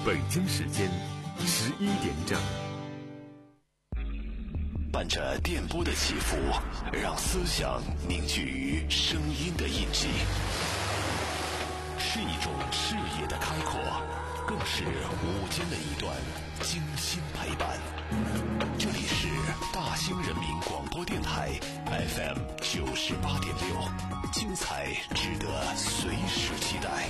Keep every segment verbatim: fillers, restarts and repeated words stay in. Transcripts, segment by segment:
北京时间十一点整。 伴着电波的起伏，让思想凝聚于声音的印记，是一种视野的开阔，更是午间的一段精心陪伴。这里是大兴人民广播电台 F M 九十八点六，精彩值得随时期待。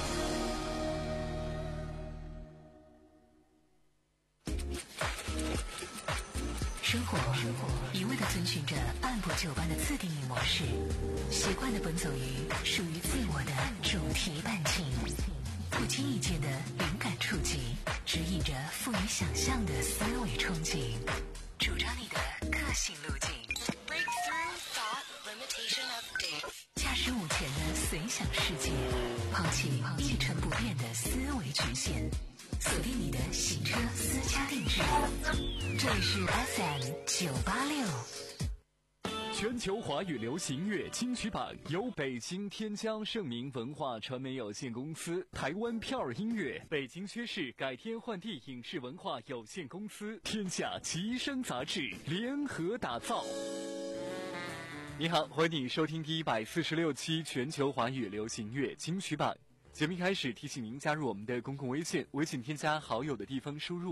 生活一味地遵循着按部就班的自定义模式，习惯地奔走于属于自我的主题伴情，不经意间的灵感触及，指引着富于想象的思维憧憬，主张你的个性路径。驾驶午前的随想世界，抛弃一成不变的思维局限，锁定你的行车私家定制。这里是 F M 九八六。 全球华语流行乐金曲榜由北京天江盛明文化传媒有限公司、台湾票儿音乐、北京薛氏改天换地影视文化有限公司、天下奇声杂志联合打造。你好，欢迎你收听第一百四十六期全球华语流行乐金曲榜。节目一开始提醒您加入我们的公共微信，微信添加好友的地方输入